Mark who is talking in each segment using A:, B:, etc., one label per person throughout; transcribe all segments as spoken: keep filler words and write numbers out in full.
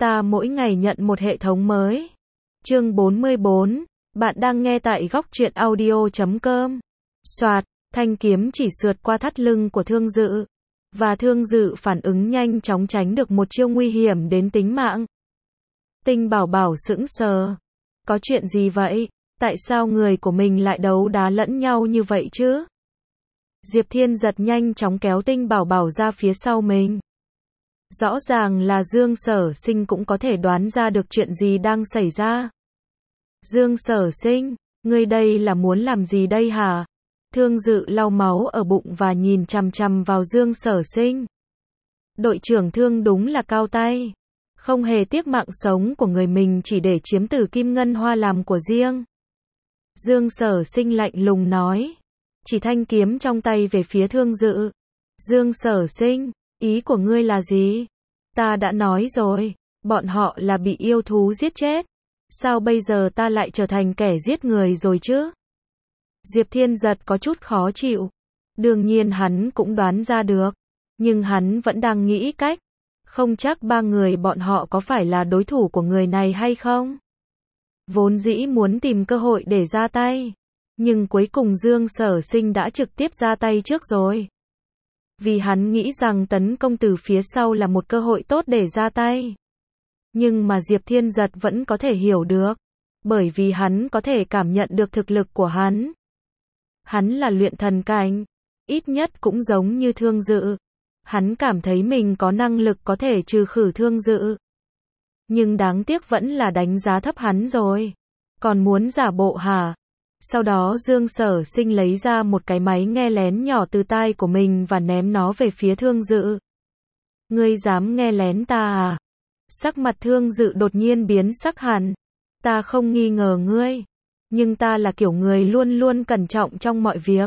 A: Ta mỗi ngày nhận một hệ thống mới. Chương bốn mươi bốn, bạn đang nghe tại góc truyện audio chấm com. Soạt, thanh kiếm chỉ sượt qua thắt lưng của Thương Dự. Và Thương Dự phản ứng nhanh chóng tránh được một chiêu nguy hiểm đến tính mạng. Tinh Bảo Bảo sững sờ. Có chuyện gì vậy? Tại sao người của mình lại đấu đá lẫn nhau như vậy chứ? Diệp Thiên giật nhanh chóng kéo Tinh Bảo Bảo ra phía sau mình. Rõ ràng là Dương Sở Sinh cũng có thể đoán ra được chuyện gì đang xảy ra. Dương Sở Sinh, ngươi đây là muốn làm gì đây hả? Thương Dự lau máu ở bụng và nhìn chằm chằm vào Dương Sở Sinh. Đội trưởng Thương đúng là cao tay. Không hề tiếc mạng sống của người mình chỉ để chiếm Tử Kim Ngân Hoa làm của riêng. Dương Sở Sinh lạnh lùng nói. Chỉ thanh kiếm trong tay về phía Thương Dự. Dương Sở Sinh, ý của ngươi là gì? Ta đã nói rồi, bọn họ là bị yêu thú giết chết. Sao bây giờ ta lại trở thành kẻ giết người rồi chứ? Diệp Thiên giật có chút khó chịu. Đương nhiên hắn cũng đoán ra được. Nhưng hắn vẫn đang nghĩ cách. Không chắc ba người bọn họ có phải là đối thủ của người này hay không? Vốn dĩ muốn tìm cơ hội để ra tay. Nhưng cuối cùng Dương Sở Sinh đã trực tiếp ra tay trước rồi. Vì hắn nghĩ rằng tấn công từ phía sau là một cơ hội tốt để ra tay. Nhưng mà Diệp Thiên giật vẫn có thể hiểu được. Bởi vì hắn có thể cảm nhận được thực lực của hắn. Hắn là luyện thần cảnh. Ít nhất cũng giống như Thương Dự. Hắn cảm thấy mình có năng lực có thể trừ khử Thương Dự. Nhưng đáng tiếc vẫn là đánh giá thấp hắn rồi. Còn muốn giả bộ hả? Sau đó Dương Sở Sinh lấy ra một cái máy nghe lén nhỏ từ tai của mình và ném nó về phía Thương Dự. Ngươi dám nghe lén ta à? Sắc mặt Thương Dự đột nhiên biến sắc hẳn. Ta không nghi ngờ ngươi. Nhưng ta là kiểu người luôn luôn cẩn trọng trong mọi việc.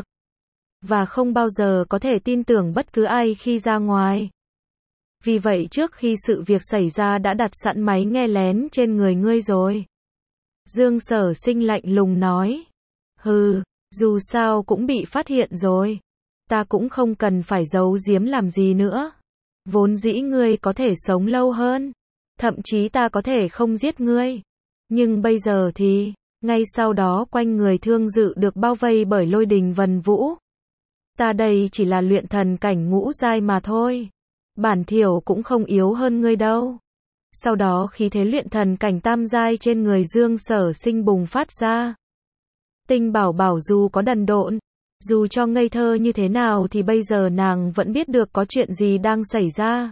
A: Và không bao giờ có thể tin tưởng bất cứ ai khi ra ngoài. Vì vậy trước khi sự việc xảy ra đã đặt sẵn máy nghe lén trên người ngươi rồi. Dương Sở Sinh lạnh lùng nói. Hừ, dù sao cũng bị phát hiện rồi. Ta cũng không cần phải giấu giếm làm gì nữa. Vốn dĩ ngươi có thể sống lâu hơn. Thậm chí ta có thể không giết ngươi. Nhưng bây giờ thì, ngay sau đó quanh người Thương Dự được bao vây bởi lôi đình vần vũ. Ta đây chỉ là luyện thần cảnh ngũ giai mà thôi. Bản thiểu cũng không yếu hơn ngươi đâu. Sau đó khí thế luyện thần cảnh tam giai trên người Dương Sở Sinh bùng phát ra. Tinh Bảo Bảo dù có đần độn, dù cho ngây thơ như thế nào thì bây giờ nàng vẫn biết được có chuyện gì đang xảy ra.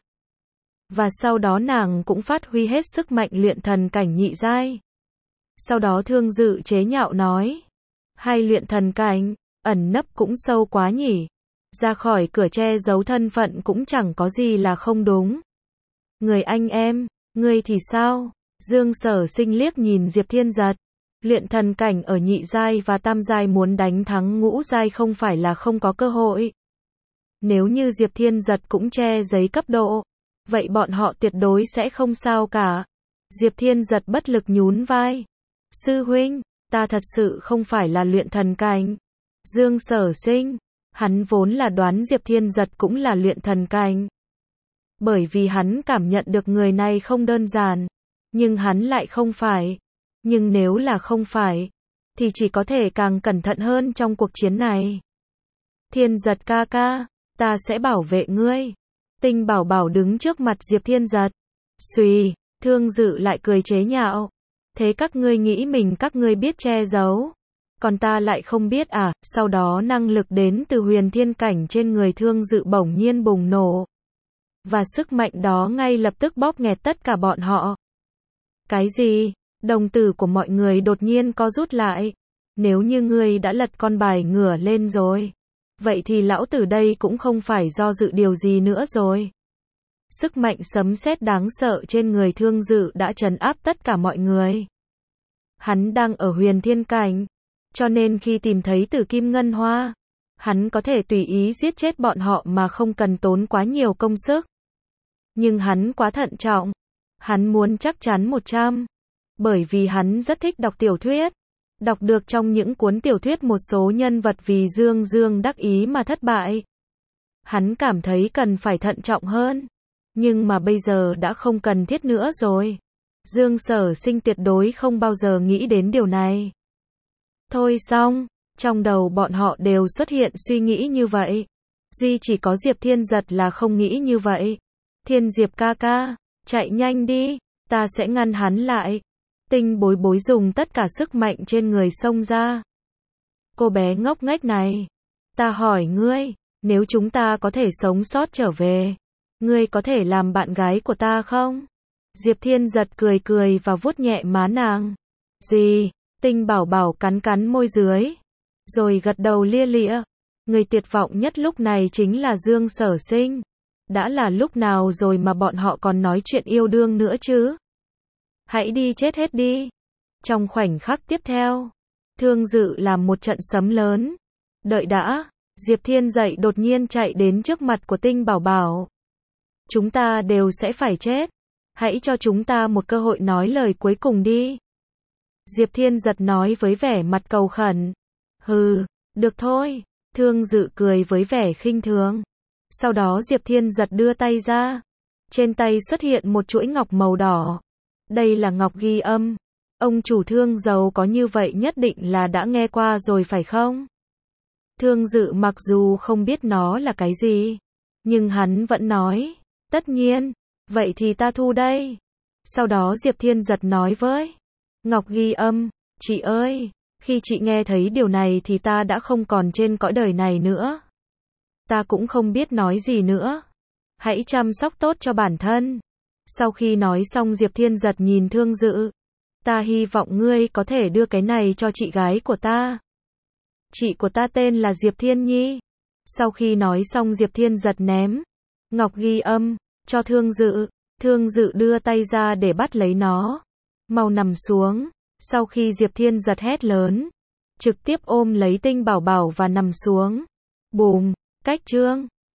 A: Và sau đó nàng cũng phát huy hết sức mạnh luyện thần cảnh nhị giai. Sau đó Thương Dự chế nhạo nói. Hay luyện thần cảnh, ẩn nấp cũng sâu quá nhỉ. Ra khỏi cửa che giấu thân phận cũng chẳng có gì là không đúng. Người anh em, ngươi thì sao? Dương Sở Sinh liếc nhìn Diệp Thiên giật. Luyện thần cảnh ở nhị giai và tam giai muốn đánh thắng ngũ giai không phải là không có cơ hội. Nếu như Diệp Thiên giật cũng che giấy cấp độ, vậy bọn họ tuyệt đối sẽ không sao cả. Diệp Thiên giật bất lực nhún vai. Sư huynh, ta thật sự không phải là luyện thần cảnh. Dương Sở Sinh, hắn vốn là đoán Diệp Thiên giật cũng là luyện thần cảnh. Bởi vì hắn cảm nhận được người này không đơn giản. Nhưng hắn lại không phải. Nhưng nếu là không phải, thì chỉ có thể càng cẩn thận hơn trong cuộc chiến này. Thiên giật ca ca, ta sẽ bảo vệ ngươi. Tinh Bảo Bảo đứng trước mặt Diệp Thiên giật. Xùy, Thương Dự lại cười chế nhạo. Thế các ngươi nghĩ mình các ngươi biết che giấu. Còn ta lại không biết à? Sau đó năng lực đến từ huyền thiên cảnh trên người Thương Dự bỗng nhiên bùng nổ. Và sức mạnh đó ngay lập tức bóp nghẹt tất cả bọn họ. Cái gì? Đồng tử của mọi người đột nhiên co rút lại. Nếu như ngươi đã lật con bài ngửa lên rồi, vậy thì lão tử đây cũng không phải do dự điều gì nữa rồi. Sức mạnh sấm sét đáng sợ trên người Thương Dự đã trấn áp tất cả mọi người. Hắn đang ở huyền thiên cảnh, cho nên khi tìm thấy Tử Kim Ngân Hoa, hắn có thể tùy ý giết chết bọn họ mà không cần tốn quá nhiều công sức. Nhưng hắn quá thận trọng. Hắn muốn chắc chắn một trăm. Bởi vì hắn rất thích đọc tiểu thuyết. Đọc được trong những cuốn tiểu thuyết một số nhân vật vì dương dương đắc ý mà thất bại. Hắn cảm thấy cần phải thận trọng hơn. Nhưng mà bây giờ đã không cần thiết nữa rồi. Dương Sở Sinh tuyệt đối không bao giờ nghĩ đến điều này. Thôi xong, trong đầu bọn họ đều xuất hiện suy nghĩ như vậy. Duy chỉ có Diệp Thiên Giật là không nghĩ như vậy. Thiên Diệp ca ca, chạy nhanh đi, ta sẽ ngăn hắn lại. Tinh bối bối dùng tất cả sức mạnh trên người xông ra. Cô bé ngốc nghếch này, ta hỏi ngươi, nếu chúng ta có thể sống sót trở về, ngươi có thể làm bạn gái của ta không? Diệp Thiên Giật cười cười và vuốt nhẹ má nàng. Gì? Tinh bảo bảo cắn cắn môi dưới, rồi gật đầu lia lịa. Người tuyệt vọng nhất lúc này chính là Dương Sở Sinh. Đã là lúc nào rồi mà bọn họ còn nói chuyện yêu đương nữa chứ? Hãy đi chết hết đi. Trong khoảnh khắc tiếp theo, Thương Dự làm một trận sấm lớn. Đợi đã, Diệp Thiên dậy đột nhiên chạy đến trước mặt của Tinh bảo bảo. Chúng ta đều sẽ phải chết. Hãy cho chúng ta một cơ hội nói lời cuối cùng đi. Diệp Thiên Giật nói với vẻ mặt cầu khẩn. Hừ, được thôi. Thương Dự cười với vẻ khinh thường. Sau đó Diệp Thiên Giật đưa tay ra. Trên tay xuất hiện một chuỗi ngọc màu đỏ. Đây là ngọc ghi âm. Ông chủ Thương giàu có như vậy nhất định là đã nghe qua rồi phải không? Thương Dự mặc dù không biết nó là cái gì, nhưng hắn vẫn nói. Tất nhiên, vậy thì ta thu đây. Sau đó Diệp Thiên Giật nói với ngọc ghi âm, chị ơi, khi chị nghe thấy điều này thì ta đã không còn trên cõi đời này nữa. Ta cũng không biết nói gì nữa. Hãy chăm sóc tốt cho bản thân. Sau khi nói xong Diệp Thiên Giật nhìn Thương Dự. Ta hy vọng ngươi có thể đưa cái này cho chị gái của ta. Chị của ta tên là Diệp Thiên Nhi. Sau khi nói xong Diệp Thiên Giật ném ngọc ghi âm cho Thương Dự. Thương Dự đưa tay ra để bắt lấy nó. Mau nằm xuống. Sau khi Diệp Thiên Giật hét lớn, trực tiếp ôm lấy Tinh bảo bảo và nằm xuống. Bùm, cách chương.